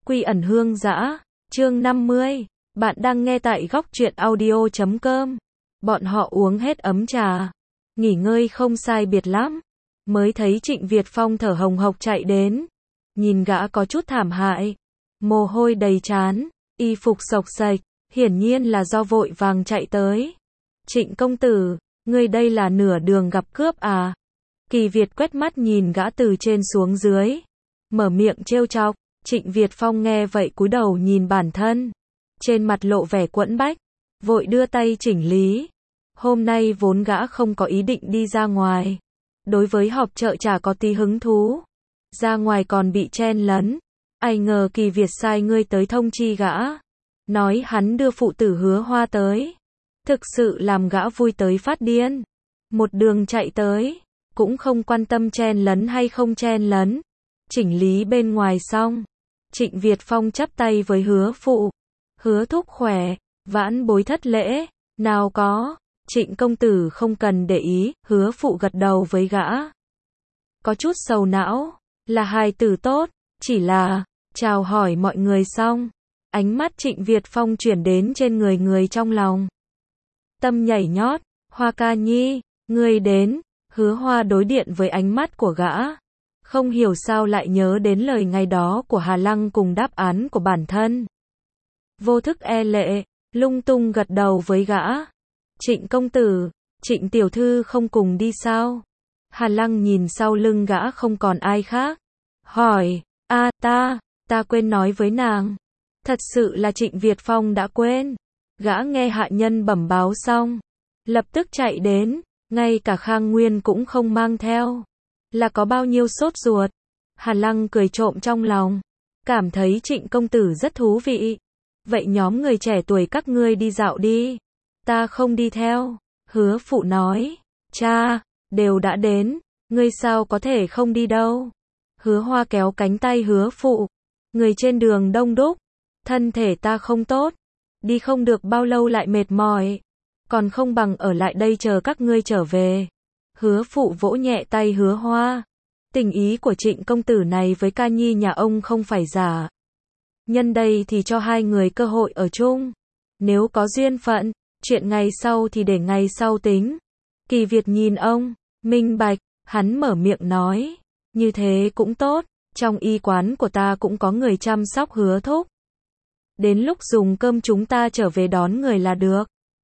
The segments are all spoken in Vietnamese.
Quy ẩn hương dã, chương 50. Bạn đang nghe tại góc truyện audio.com. Bọn họ uống hết ấm trà, nghỉ ngơi không sai biệt lắm, mới thấy Trịnh Việt Phong thở hồng hộc chạy đến. Nhìn gã có chút thảm hại, mồ hôi đầy trán, y phục xộc xệch, hiển nhiên là do vội vàng chạy tới. Trịnh công tử, ngươi đây là nửa đường gặp cướp à? Kỳ Việt quét mắt nhìn gã từ trên xuống dưới, mở miệng trêu chọc. Trịnh Việt Phong nghe vậy cúi đầu nhìn bản thân, trên mặt lộ vẻ quẫn bách, vội đưa tay chỉnh lý. Hôm nay vốn gã không có ý định đi ra ngoài, đối với họp chợ chả có tí hứng thú, ra ngoài còn bị chen lấn. Ai ngờ Kỳ Việt sai ngươi tới thông chi gã, nói hắn đưa phụ tử Hứa Hoa tới, thực sự làm gã vui tới phát điên. Một đường chạy tới, cũng không quan tâm chen lấn hay không chen lấn. Chỉnh lý bên ngoài xong, Trịnh Việt Phong chắp tay với Hứa phụ. Hứa thúc khỏe, vãn bối thất lễ. Nào có, Trịnh công tử không cần để ý. Hứa phụ gật đầu với gã, có chút sầu não, là hài tử tốt, chỉ là chào hỏi mọi người xong, ánh mắt Trịnh Việt Phong chuyển đến trên người trong lòng. Tâm nhảy nhót, Hoa ca nhi, ngươi đến. Hứa Hoa đối điện với ánh mắt của gã, không hiểu sao lại nhớ đến lời ngày đó của Hà Lăng cùng đáp án của bản thân. Vô thức e lệ, lung tung gật đầu với gã. Trịnh công tử, Trịnh tiểu thư không cùng đi sao? Hà Lăng nhìn sau lưng gã không còn ai khác, hỏi, ta quên nói với nàng. Thật sự là Trịnh Việt Phong đã quên. Gã nghe hạ nhân bẩm báo xong, lập tức chạy đến, ngay cả Khang Nguyên cũng không mang theo. Là có bao nhiêu sốt ruột? Hà Lăng cười trộm trong lòng, cảm thấy Trịnh công tử rất thú vị. Vậy nhóm người trẻ tuổi các ngươi đi dạo đi, ta không đi theo. Hứa phụ nói, cha, đều đã đến, ngươi sao có thể không đi đâu. Hứa Hoa kéo cánh tay Hứa phụ, người trên đường đông đúc, thân thể ta không tốt, đi không được bao lâu lại mệt mỏi, còn không bằng ở lại đây chờ các ngươi trở về. Hứa phụ vỗ nhẹ tay Hứa Hoa. Tình ý của Trịnh công tử này với ca nhi nhà ông không phải giả. Nhân đây thì cho hai người cơ hội ở chung. Nếu có duyên phận, chuyện ngày sau thì để ngày sau tính. Kỳ Việt nhìn ông, minh bạch, hắn mở miệng nói, như thế cũng tốt, trong y quán của ta cũng có người chăm sóc Hứa thúc. Đến lúc dùng cơm chúng ta trở về đón người là được.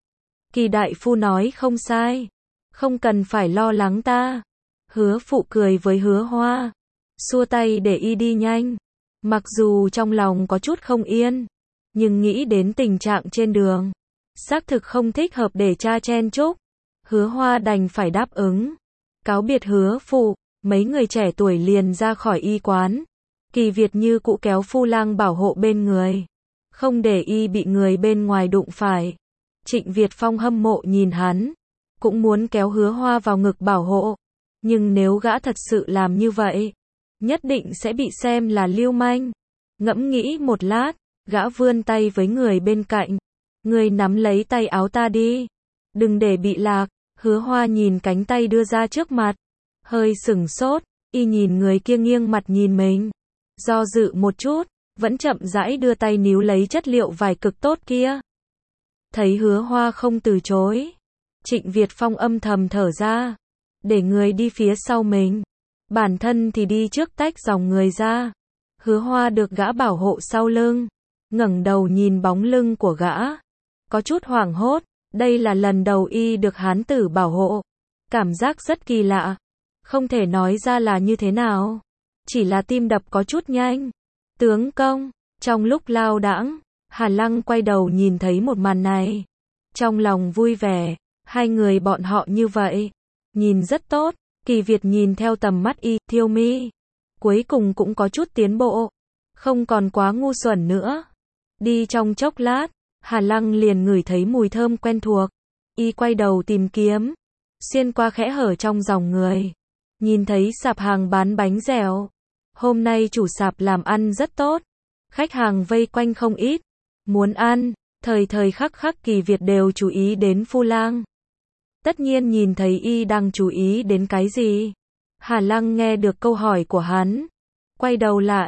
Kỳ đại phu nói không sai, không cần phải lo lắng ta. Hứa phụ cười với Hứa Hoa, xua tay để y đi nhanh. Mặc dù trong lòng có chút không yên, nhưng nghĩ đến tình trạng trên đường, xác thực không thích hợp để cha chen chúc. Hứa Hoa đành phải đáp ứng. Cáo biệt Hứa phụ, mấy người trẻ tuổi liền ra khỏi y quán. Kỳ Việt như cũ kéo Phu Lang bảo hộ bên người, không để y bị người bên ngoài đụng phải. Trịnh Việt Phong hâm mộ nhìn hắn, cũng muốn kéo Hứa Hoa vào ngực bảo hộ. Nhưng nếu gã thật sự làm như vậy, nhất định sẽ bị xem là lưu manh. Ngẫm nghĩ một lát, gã vươn tay với người bên cạnh. Người nắm lấy tay áo ta đi, đừng để bị lạc. Hứa Hoa nhìn cánh tay đưa ra trước mặt, hơi sửng sốt, y nhìn người kia nghiêng mặt nhìn mình, do dự một chút, vẫn chậm rãi đưa tay níu lấy chất liệu vải cực tốt kia. Thấy Hứa Hoa không từ chối, Trịnh Việt Phong âm thầm thở ra, để người đi phía sau mình, bản thân thì đi trước tách dòng người ra. Hứa Hoa được gã bảo hộ sau lưng, ngẩng đầu nhìn bóng lưng của gã, có chút hoảng hốt. Đây là lần đầu y được hán tử bảo hộ, cảm giác rất kỳ lạ, không thể nói ra là như thế nào, chỉ là tim đập có chút nhanh. Tướng công, trong lúc lao đãng, Hà Lăng quay đầu nhìn thấy một màn này, trong lòng vui vẻ. Hai người bọn họ như vậy, nhìn rất tốt. Kỳ Việt nhìn theo tầm mắt y, Thiêu Mi, cuối cùng cũng có chút tiến bộ, không còn quá ngu xuẩn nữa. Đi trong chốc lát, Hà Lăng liền ngửi thấy mùi thơm quen thuộc, y quay đầu tìm kiếm, xuyên qua kẽ hở trong dòng người, nhìn thấy sạp hàng bán bánh dẻo. Hôm nay chủ sạp làm ăn rất tốt, khách hàng vây quanh không ít, muốn ăn, thời thời khắc khắc Kỳ Việt đều chú ý đến Phu Lang. Tất nhiên nhìn thấy y đang chú ý đến cái gì. Hà Lăng nghe được câu hỏi của hắn, quay đầu lại,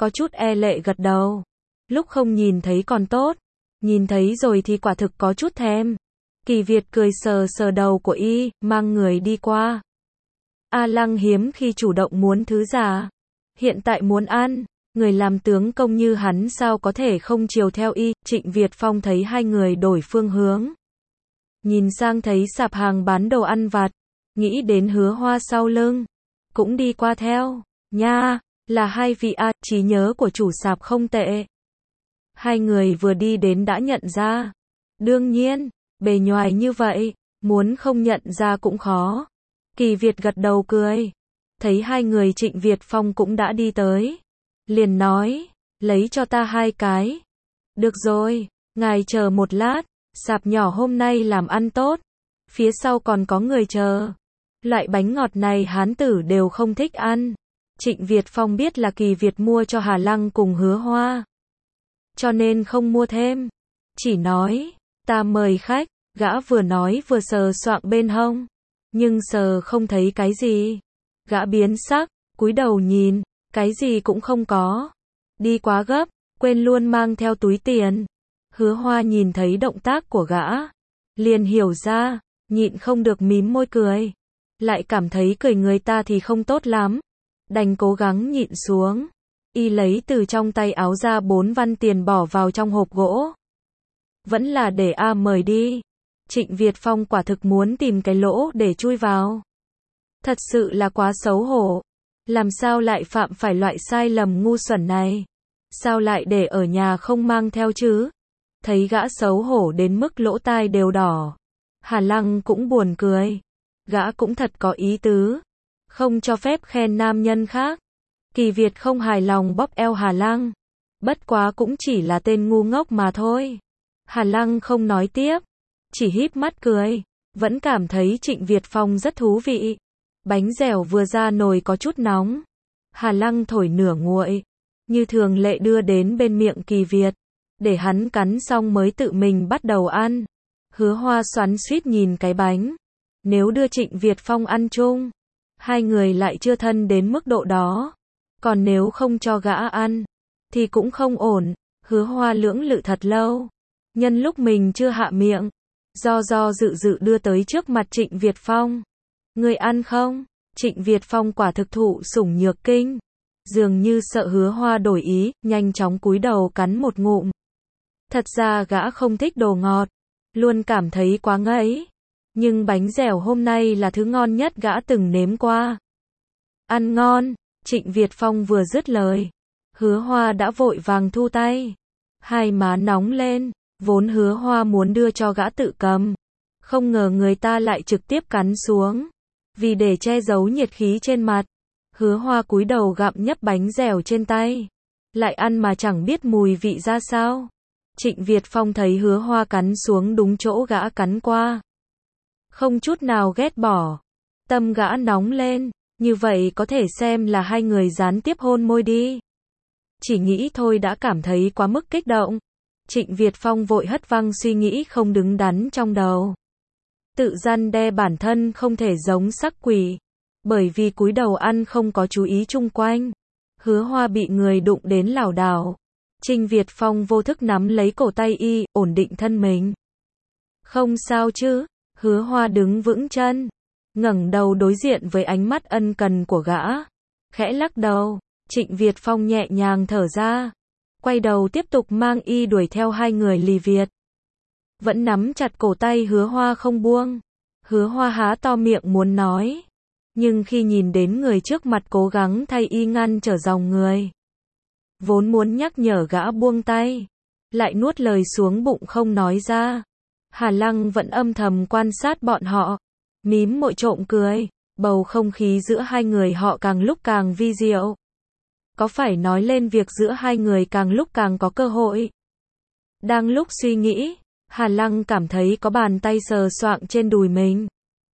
có chút e lệ gật đầu. Lúc không nhìn thấy còn tốt, nhìn thấy rồi thì quả thực có chút thèm. Kỳ Việt cười sờ sờ đầu của y, mang người đi qua. A Lăng hiếm khi chủ động muốn thứ giả. Hiện tại muốn ăn, người làm tướng công như hắn sao có thể không chiều theo y. Trịnh Việt Phong thấy hai người đổi phương hướng. Nhìn sang thấy sạp hàng bán đồ ăn vặt, nghĩ đến Hứa Hoa sau lưng, cũng đi qua theo. Nha, là hai vị a, trí nhớ của chủ sạp không tệ. Hai người vừa đi đến đã nhận ra. Đương nhiên, bề ngoài như vậy, muốn không nhận ra cũng khó. Kỳ Việt gật đầu cười. Thấy hai người Trịnh Việt Phong cũng đã đi tới. Liền nói, lấy cho ta hai cái. Được rồi, ngài chờ một lát, sạp nhỏ hôm nay làm ăn tốt. Phía sau còn có người chờ. Loại bánh ngọt này hán tử đều không thích ăn. Trịnh Việt Phong biết là Kỳ Việt mua cho Hà Lăng cùng Hứa Hoa, cho nên không mua thêm. Chỉ nói, ta mời khách. Gã vừa nói vừa sờ soạng bên hông, nhưng sờ không thấy cái gì. Gã biến sắc, cúi đầu nhìn, cái gì cũng không có. Đi quá gấp, quên luôn mang theo túi tiền. Hứa Hoa nhìn thấy động tác của gã, liền hiểu ra, nhịn không được mím môi cười. Lại cảm thấy cười người ta thì không tốt lắm, đành cố gắng nhịn xuống. Y lấy từ trong tay áo ra 4 văn tiền bỏ vào trong hộp gỗ. Vẫn là để A mời đi. Trịnh Việt Phong quả thực muốn tìm cái lỗ để chui vào. Thật sự là quá xấu hổ. Làm sao lại phạm phải loại sai lầm ngu xuẩn này? Sao lại để ở nhà không mang theo chứ? Thấy gã xấu hổ đến mức lỗ tai đều đỏ. Hà Lăng cũng buồn cười. Gã cũng thật có ý tứ. Không cho phép khen nam nhân khác. Kỳ Việt không hài lòng bóp eo Hà Lăng. Bất quá cũng chỉ là tên ngu ngốc mà thôi. Hà Lăng không nói tiếp, chỉ híp mắt cười. Vẫn cảm thấy Trịnh Việt Phong rất thú vị. Bánh dẻo vừa ra nồi có chút nóng. Hà Lăng thổi nửa nguội, như thường lệ đưa đến bên miệng Kỳ Việt, để hắn cắn xong mới tự mình bắt đầu ăn. Hứa Hoa xoắn xuýt nhìn cái bánh. Nếu đưa Trịnh Việt Phong ăn chung, hai người lại chưa thân đến mức độ đó. Còn nếu không cho gã ăn, thì cũng không ổn. Hứa Hoa lưỡng lự thật lâu. Nhân lúc mình chưa hạ miệng, do dự dự đưa tới trước mặt Trịnh Việt Phong. Người ăn không? Trịnh Việt Phong quả thực thụ sủng nhược kinh. Dường như sợ Hứa Hoa đổi ý, nhanh chóng cúi đầu cắn một ngụm. Thật ra gã không thích đồ ngọt, luôn cảm thấy quá ngấy. Nhưng bánh dẻo hôm nay là thứ ngon nhất gã từng nếm qua. Ăn ngon. Trịnh Việt Phong vừa dứt lời, Hứa Hoa đã vội vàng thu tay. Hai má nóng lên, vốn Hứa Hoa muốn đưa cho gã tự cầm. Không ngờ người ta lại trực tiếp cắn xuống. Vì để che giấu nhiệt khí trên mặt, Hứa Hoa cúi đầu gặm nhấp bánh dẻo trên tay. Lại ăn mà chẳng biết mùi vị ra sao. Trịnh Việt Phong thấy Hứa Hoa cắn xuống đúng chỗ gã cắn qua, không chút nào ghét bỏ. Tâm gã nóng lên. Như vậy có thể xem là hai người gián tiếp hôn môi đi. Chỉ nghĩ thôi đã cảm thấy quá mức kích động. Trịnh Việt Phong vội hất văng suy nghĩ không đứng đắn trong đầu. Tự răn đe bản thân không thể giống sắc quỷ. Bởi vì cúi đầu ăn không có chú ý chung quanh. Hứa Hoa bị người đụng đến lảo đảo. Trịnh Việt Phong vô thức nắm lấy cổ tay y, ổn định thân mình. Không sao chứ? Hứa Hoa đứng vững chân, ngẩng đầu đối diện với ánh mắt ân cần của gã. Khẽ lắc đầu, Trịnh Việt Phong nhẹ nhàng thở ra. Quay đầu tiếp tục mang y đuổi theo hai người lì Việt. Vẫn nắm chặt cổ tay Hứa Hoa không buông. Hứa Hoa há to miệng muốn nói. Nhưng khi nhìn đến người trước mặt cố gắng thay y ngăn trở dòng người. Vốn muốn nhắc nhở gã buông tay. Lại nuốt lời xuống bụng không nói ra. Hà Lăng vẫn âm thầm quan sát bọn họ. Mím môi trộm cười. Bầu không khí giữa hai người họ càng lúc càng vi diệu. Có phải nói lên việc giữa hai người càng lúc càng có cơ hội. Đang lúc suy nghĩ, Hà Lăng cảm thấy có bàn tay sờ soạng trên đùi mình.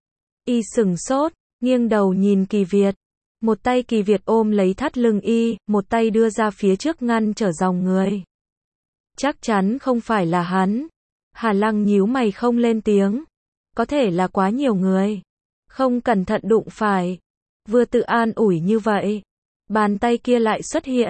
Y sửng sốt, nghiêng đầu nhìn Kỳ Việt. Một tay Kỳ Việt ôm lấy thắt lưng y, một tay đưa ra phía trước ngăn trở dòng người. Chắc chắn không phải là hắn. Hà Lăng nhíu mày không lên tiếng. Có thể là quá nhiều người. Không cẩn thận đụng phải. Vừa tự an ủi như vậy, bàn tay kia lại xuất hiện.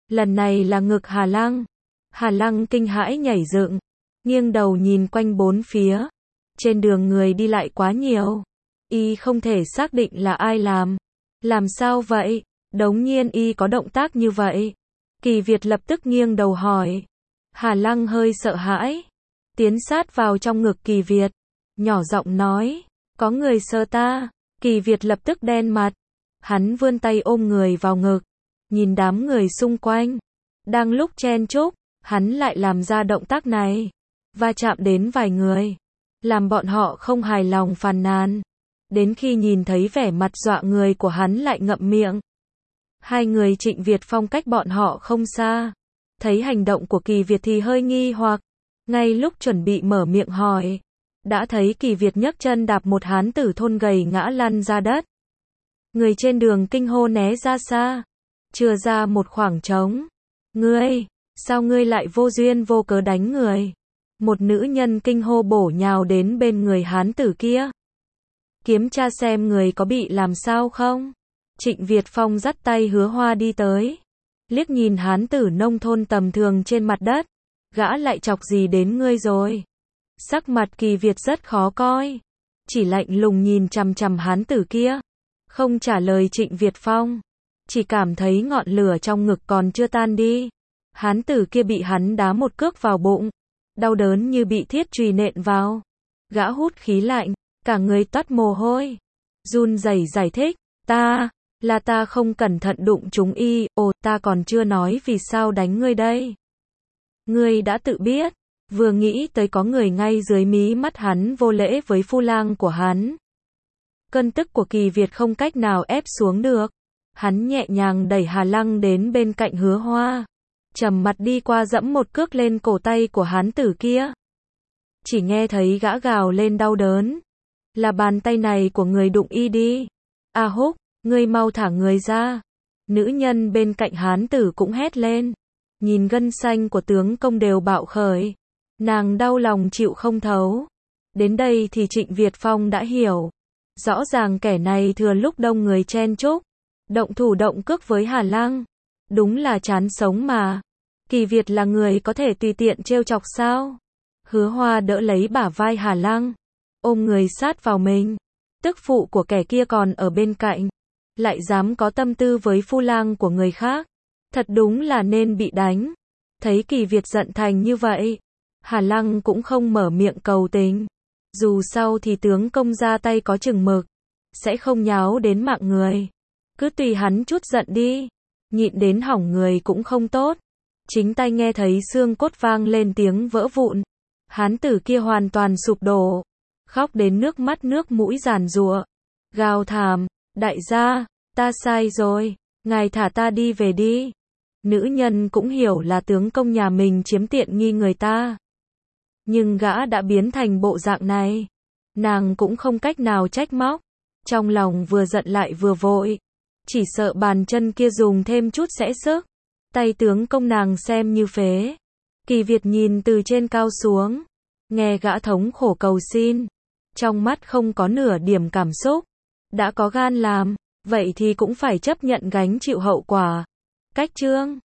Lần này là ngực Hà Lăng. Hà Lăng kinh hãi nhảy dựng, nghiêng đầu nhìn quanh bốn phía. Trên đường người đi lại quá nhiều, y không thể xác định là ai làm. Làm sao vậy? Đống nhiên y có động tác như vậy. Kỳ Việt lập tức nghiêng đầu hỏi. Hà Lăng hơi sợ hãi, tiến sát vào trong ngực Kỳ Việt, nhỏ giọng nói, có người sờ ta. Kỳ Việt lập tức đen mặt, hắn vươn tay ôm người vào ngực, nhìn đám người xung quanh. Đang lúc chen chúc, hắn lại làm ra động tác này, va chạm đến vài người, làm bọn họ không hài lòng phàn nàn. Đến khi nhìn thấy vẻ mặt dọa người của hắn lại ngậm miệng. Hai người Trịnh Việt Phong cách bọn họ không xa, thấy hành động của Kỳ Việt thì hơi nghi hoặc. Ngay lúc chuẩn bị mở miệng hỏi, đã thấy Kỳ Việt nhấc chân đạp một hán tử thôn gầy ngã lăn ra đất. Người trên đường kinh hô né ra xa, chừa ra một khoảng trống. Ngươi, sao ngươi lại vô duyên vô cớ đánh người? Một nữ nhân kinh hô bổ nhào đến bên người hán tử kia. Kiểm tra xem người có bị làm sao không? Trịnh Việt Phong dắt tay Hứa Hoa đi tới, liếc nhìn hán tử nông thôn tầm thường trên mặt đất. Gã lại chọc gì đến ngươi rồi? Sắc mặt Kỳ Việt rất khó coi, chỉ lạnh lùng nhìn chằm chằm hán tử kia, không trả lời Trịnh Việt Phong, chỉ cảm thấy ngọn lửa trong ngực còn chưa tan đi. Hán tử kia bị hắn đá một cước vào bụng, đau đớn như bị thiết chùy nện vào. Gã hút khí lạnh, cả người toát mồ hôi, run rẩy giải thích, ta không cẩn thận đụng trúng y, ta còn chưa nói vì sao đánh ngươi đây. Ngươi đã tự biết. Vừa nghĩ tới có người ngay dưới mí mắt hắn vô lễ với phu lang của hắn. Cơn tức của Kỳ Việt không cách nào ép xuống được. Hắn nhẹ nhàng đẩy Hà Lăng đến bên cạnh Hứa Hoa, trầm mặt đi qua dẫm một cước lên cổ tay của hán tử kia. Chỉ nghe thấy gã gào lên đau đớn. Là bàn tay này của người đụng y đi. A Húc, ngươi mau thả người ra. Nữ nhân bên cạnh hán tử cũng hét lên. Nhìn gân xanh của tướng công đều bạo khởi, nàng đau lòng chịu không thấu. Đến đây thì Trịnh Việt Phong đã hiểu. Rõ ràng kẻ này thừa lúc đông người chen chúc, động thủ động cước với Hà Lăng. Đúng là chán sống mà. Kỳ Việt là người có thể tùy tiện trêu chọc sao? Hứa Hoa đỡ lấy bả vai Hà Lăng, ôm người sát vào mình. Tức phụ của kẻ kia còn ở bên cạnh, lại dám có tâm tư với phu lang của người khác. Thật đúng là nên bị đánh. Thấy Kỳ Việt giận thành như vậy, Hà Lăng cũng không mở miệng cầu tình. Dù sau thì tướng công ra tay có chừng mực, sẽ không nháo đến mạng người. Cứ tùy hắn chút giận đi, nhịn đến hỏng người cũng không tốt. Chính tai nghe thấy xương cốt vang lên tiếng vỡ vụn. Hán tử kia hoàn toàn sụp đổ, khóc đến nước mắt nước mũi giàn giụa, gào thảm, đại gia, ta sai rồi, ngài thả ta đi về đi. Nữ nhân cũng hiểu là tướng công nhà mình chiếm tiện nghi người ta, nhưng gã đã biến thành bộ dạng này, nàng cũng không cách nào trách móc. Trong lòng vừa giận lại vừa vội, chỉ sợ bàn chân kia dùng thêm chút sẽ sức, tay tướng công nàng xem như phế. Kỳ Việt nhìn từ trên cao xuống, nghe gã thống khổ cầu xin, trong mắt không có nửa điểm cảm xúc. Đã có gan làm, vậy thì cũng phải chấp nhận gánh chịu hậu quả. Cách chương